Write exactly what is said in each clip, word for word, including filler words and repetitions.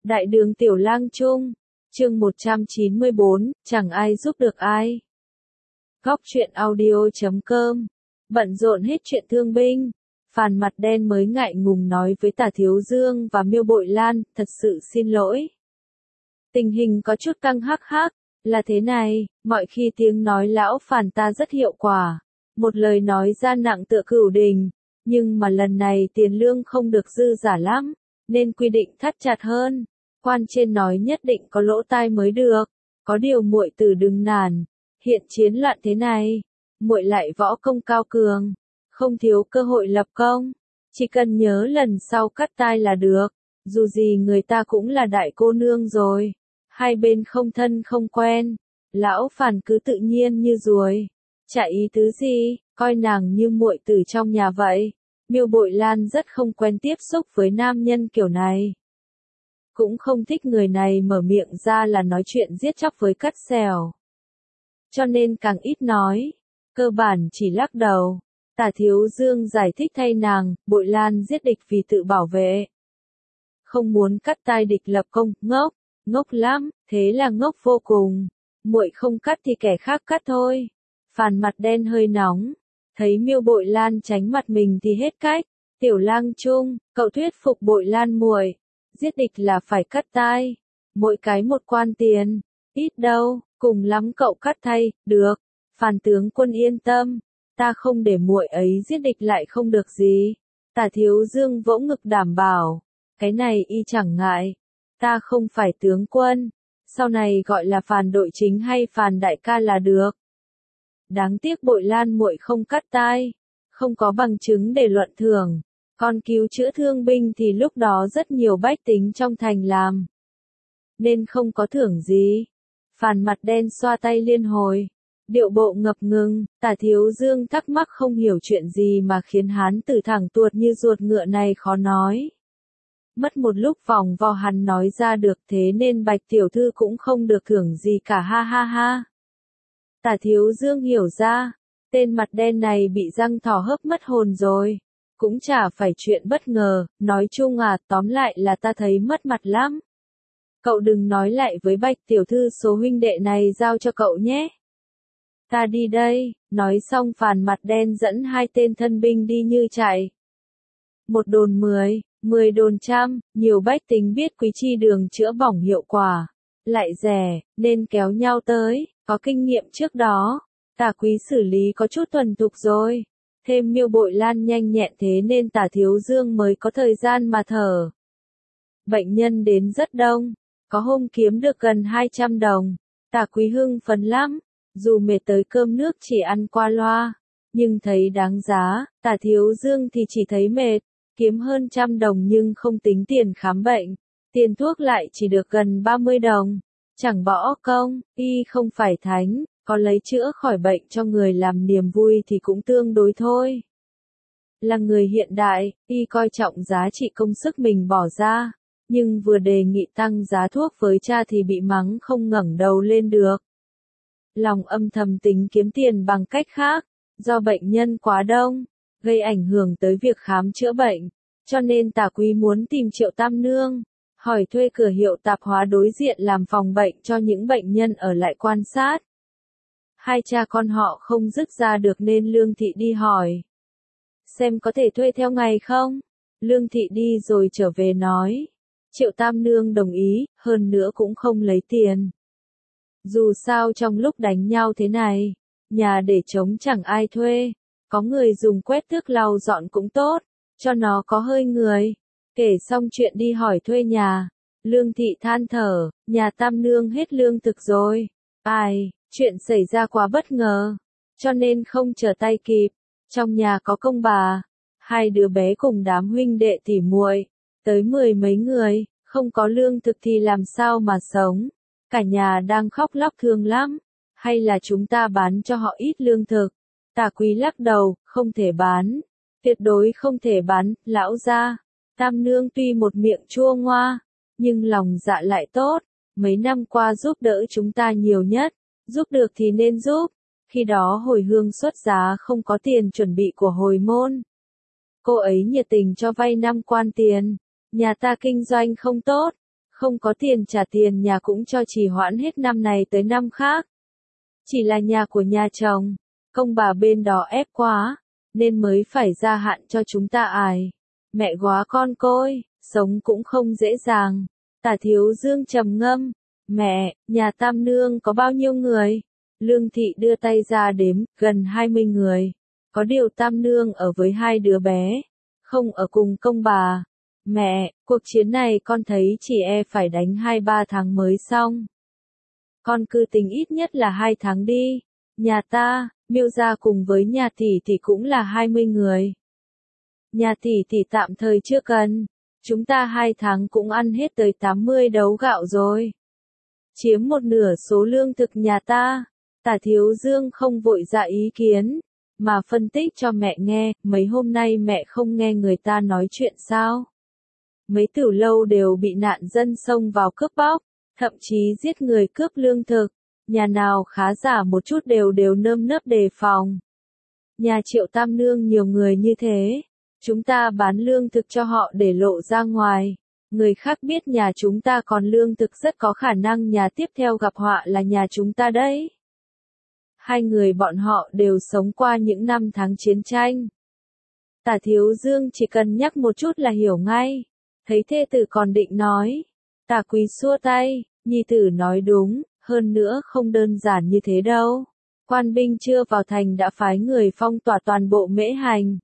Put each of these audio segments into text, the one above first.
Đại đường Tiểu Lang Trung, chương một trăm chín mươi bốn, chẳng ai giúp được ai. Góc truyện audio chấm com. Bận rộn hết chuyện thương binh, Phàn Mặt Đen mới ngại ngùng nói với Tả Thiếu Dương và Miêu Bội Lan, thật sự xin lỗi. Tình hình có chút căng hắc hắc, là thế này, mọi khi tiếng nói lão Phàn ta rất hiệu quả, một lời nói ra nặng tựa cửu đình, nhưng mà lần này tiền lương không được dư giả lắm, nên quy định thắt chặt hơn. Quan trên nói nhất định có lỗ tai mới được, có điều muội tử đừng nản, hiện chiến loạn thế này, muội lại võ công cao cường, không thiếu cơ hội lập công, chỉ cần nhớ lần sau cắt tai là được, dù gì người ta cũng là đại cô nương rồi, hai bên không thân không quen, lão Phàn cứ tự nhiên như ruồi, chả ý tứ gì, coi nàng như muội tử trong nhà vậy. Miêu Bội Lan rất không quen tiếp xúc với nam nhân kiểu này. Cũng không thích người này mở miệng ra là nói chuyện giết chóc với cắt xẻo. Cho nên càng ít nói, cơ bản chỉ lắc đầu. Tả Thiếu Dương giải thích thay nàng, Bội Lan giết địch vì tự bảo vệ. Không muốn cắt tai địch lập công, ngốc, ngốc lắm, thế là ngốc vô cùng. Muội không cắt thì kẻ khác cắt thôi. Phàn Mặt Đen hơi nóng, thấy Miêu Bội Lan tránh mặt mình thì hết cách. Tiểu Lang Trung, cậu thuyết phục Bội Lan muội, giết địch là phải cắt tai, mỗi cái một quan tiền, ít đâu, cùng lắm cậu cắt thay, được. Phàn tướng quân yên tâm, ta không để muội ấy giết địch lại không được gì. Tả Thiếu Dương vỗ ngực đảm bảo, cái này y chẳng ngại, ta không phải tướng quân, sau này gọi là Phàn đội chính hay Phàn đại ca là được. Đáng tiếc Bội Lan muội không cắt tai, không có bằng chứng để luận thưởng, còn cứu chữa thương binh thì lúc đó rất nhiều bách tính trong thành làm, nên không có thưởng gì. Phàn Mặt Đen xoa tay liên hồi, điệu bộ ngập ngừng. Tả Thiếu Dương thắc mắc không hiểu chuyện gì mà khiến hán tử thẳng tuột như ruột ngựa này khó nói. Mất một lúc vòng vo hắn nói ra được, thế nên Bạch tiểu thư cũng không được thưởng gì cả, ha ha ha. Tả Thiếu Dương hiểu ra, tên mặt đen này bị răng thỏ hớp mất hồn rồi. Cũng chả phải chuyện bất ngờ, nói chung à, tóm lại là ta thấy mất mặt lắm. Cậu đừng nói lại với Bạch tiểu thư số huynh đệ này giao cho cậu nhé. Ta đi đây, nói xong Phàn Mặt Đen dẫn hai tên thân binh đi như chạy. Một đồn mười, mười đồn trăm, nhiều bách tính biết Quý Chi đường chữa bỏng hiệu quả, lại rẻ, nên kéo nhau tới, có kinh nghiệm trước đó. Tả Quý xử lý có chút thuần thục rồi. Thêm Miêu Bội Lan nhanh nhẹn thế nên Tả Thiếu Dương mới có thời gian mà thở. Bệnh nhân đến rất đông, có hôm kiếm được gần hai trăm đồng. Tả Quý hưng phấn lắm, dù mệt tới cơm nước chỉ ăn qua loa, nhưng thấy đáng giá. Tả Thiếu Dương thì chỉ thấy mệt, kiếm hơn trăm đồng nhưng không tính tiền khám bệnh, tiền thuốc lại chỉ được gần ba mươi đồng. Chẳng bỏ công, y không phải thánh, có lấy chữa khỏi bệnh cho người làm niềm vui thì cũng tương đối thôi. Là người hiện đại, y coi trọng giá trị công sức mình bỏ ra, nhưng vừa đề nghị tăng giá thuốc với cha thì bị mắng không ngẩng đầu lên được. Lòng âm thầm tính kiếm tiền bằng cách khác, do bệnh nhân quá đông, gây ảnh hưởng tới việc khám chữa bệnh, cho nên Tả Quý muốn tìm Triệu Tam Nương, hỏi thuê cửa hiệu tạp hóa đối diện làm phòng bệnh cho những bệnh nhân ở lại quan sát. Hai cha con họ không dứt ra được nên Lương Thị đi hỏi, xem có thể thuê theo ngày không? Lương Thị đi rồi trở về nói, Triệu Tam Nương đồng ý, hơn nữa cũng không lấy tiền. Dù sao trong lúc đánh nhau thế này, nhà để trống chẳng ai thuê, có người dùng quét tước lau dọn cũng tốt, cho nó có hơi người. Kể xong chuyện đi hỏi thuê nhà, Lương Thị than thở, nhà Tam Nương hết lương thực rồi. Ai, chuyện xảy ra quá bất ngờ, cho nên không trở tay kịp. Trong nhà có công bà, hai đứa bé cùng đám huynh đệ tỉ muội, tới mười mấy người, không có lương thực thì làm sao mà sống. Cả nhà đang khóc lóc thương lắm, hay là chúng ta bán cho họ ít lương thực. Tả Quý lắc đầu, không thể bán, tuyệt đối không thể bán. Lão gia, Tam Nương tuy một miệng chua ngoa, nhưng lòng dạ lại tốt, mấy năm qua giúp đỡ chúng ta nhiều nhất, giúp được thì nên giúp. Khi đó hồi hương xuất giá không có tiền chuẩn bị của hồi môn, cô ấy nhiệt tình cho vay năm quan tiền. Nhà ta kinh doanh không tốt, Không có tiền trả tiền nhà cũng cho trì hoãn hết năm này tới năm khác. Chỉ là nhà của nhà chồng, công bà bên đó ép quá, nên mới phải gia hạn cho chúng ta ải. Mẹ góa con côi, sống cũng không dễ dàng. Tả Thiếu Dương trầm ngâm, mẹ, nhà Tam Nương có bao nhiêu người? Lương Thị đưa tay ra đếm, gần hai mươi người. Có điều Tam Nương ở với hai đứa bé, không ở cùng công bà. Mẹ, cuộc chiến này con thấy chỉ e phải đánh hai ba tháng mới xong. Con cứ tính ít nhất là hai tháng đi. Nhà ta, Miêu gia cùng với nhà tỷ tỷ cũng là hai mươi người. Nhà tỷ tỷ tạm thời chưa cần. Chúng ta hai tháng cũng ăn hết tới tám mươi đấu gạo rồi. Chiếm một nửa số lương thực nhà ta. Tả Thiếu Dương không vội ra ý kiến, mà phân tích cho mẹ nghe, mấy hôm nay mẹ không nghe người ta nói chuyện sao. Mấy tiểu lâu đều bị nạn dân xông vào cướp bóc, thậm chí giết người cướp lương thực. Nhà nào khá giả một chút đều đều nơm nớp đề phòng. Nhà Triệu Tam Nương nhiều người như thế. Chúng ta bán lương thực cho họ để lộ ra ngoài. Người khác biết nhà chúng ta còn lương thực rất có khả năng nhà tiếp theo gặp họa là nhà chúng ta đấy. Hai người bọn họ đều sống qua những năm tháng chiến tranh. Tả Thiếu Dương chỉ cần nhắc một chút là hiểu ngay. Thấy thê tử còn định nói. Tả Quý xua tay, nhi tử nói đúng, hơn nữa không đơn giản như thế đâu. Quan binh chưa vào thành đã phái người phong tỏa toàn bộ Mễ Hành.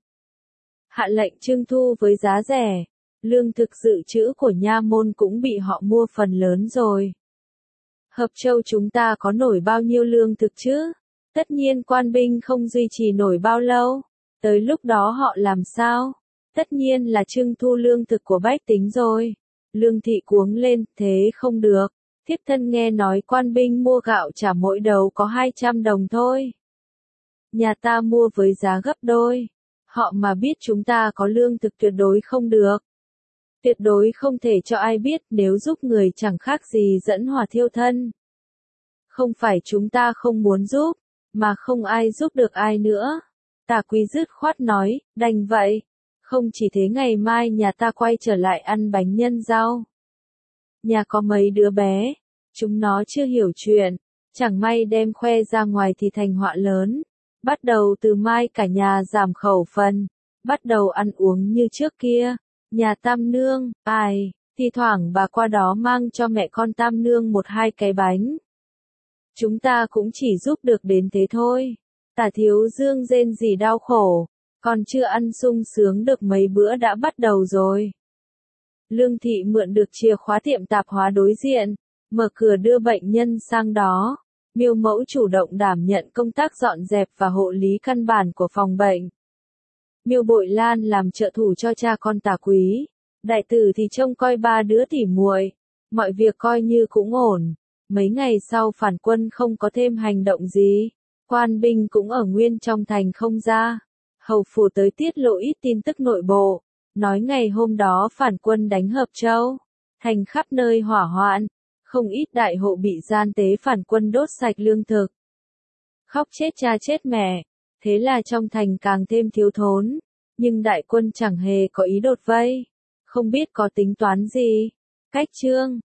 Hạ lệnh trưng thu với giá rẻ, lương thực dự trữ của nha môn cũng bị họ mua phần lớn rồi. Hợp Châu chúng ta có nổi bao nhiêu lương thực chứ? Tất nhiên quan binh không duy trì nổi bao lâu. Tới lúc đó họ làm sao? Tất nhiên là trưng thu lương thực của bách tính rồi. Lương Thị cuống lên, thế không được. Thiếp thân nghe nói quan binh mua gạo trả mỗi đầu có hai trăm đồng thôi. Nhà ta mua với giá gấp đôi. Họ mà biết chúng ta có lương thực tuyệt đối không được. Tuyệt đối không thể cho ai biết, nếu giúp người chẳng khác gì dẫn hỏa thiêu thân. Không phải chúng ta không muốn giúp, mà không ai giúp được ai nữa. Tả Quý dứt khoát nói, đành vậy. Không chỉ thế, ngày mai nhà ta quay trở lại ăn bánh nhân rau. Nhà có mấy đứa bé, chúng nó chưa hiểu chuyện, chẳng may đem khoe ra ngoài thì thành họa lớn. Bắt đầu từ mai cả nhà giảm khẩu phần, bắt đầu ăn uống như trước kia. Nhà Tam Nương, ai, thi thoảng bà qua đó mang cho mẹ con Tam Nương một hai cái bánh. Chúng ta cũng chỉ giúp được đến thế thôi. Tả Thiếu Dương rên rỉ đau khổ, còn chưa ăn sung sướng được mấy bữa đã bắt đầu rồi. Lương Thị mượn được chìa khóa tiệm tạp hóa đối diện, mở cửa đưa bệnh nhân sang đó. Miêu Mẫu chủ động đảm nhận công tác dọn dẹp và hộ lý căn bản của phòng bệnh. Miêu Bội Lan làm trợ thủ cho cha con Tả Quý. Đại tử thì trông coi ba đứa tỉ muội. Mọi việc coi như cũng ổn. Mấy ngày sau phản quân không có thêm hành động gì. Quan binh cũng ở nguyên trong thành không ra. Hầu phủ tới tiết lộ ít tin tức nội bộ. Nói ngày hôm đó phản quân đánh Hợp Châu. Thành khắp nơi hỏa hoạn. Không ít đại hộ bị gian tế phản quân đốt sạch lương thực. Khóc chết cha chết mẹ. Thế là trong thành càng thêm thiếu thốn. Nhưng đại quân chẳng hề có ý đột vây. Không biết có tính toán gì. Cách chương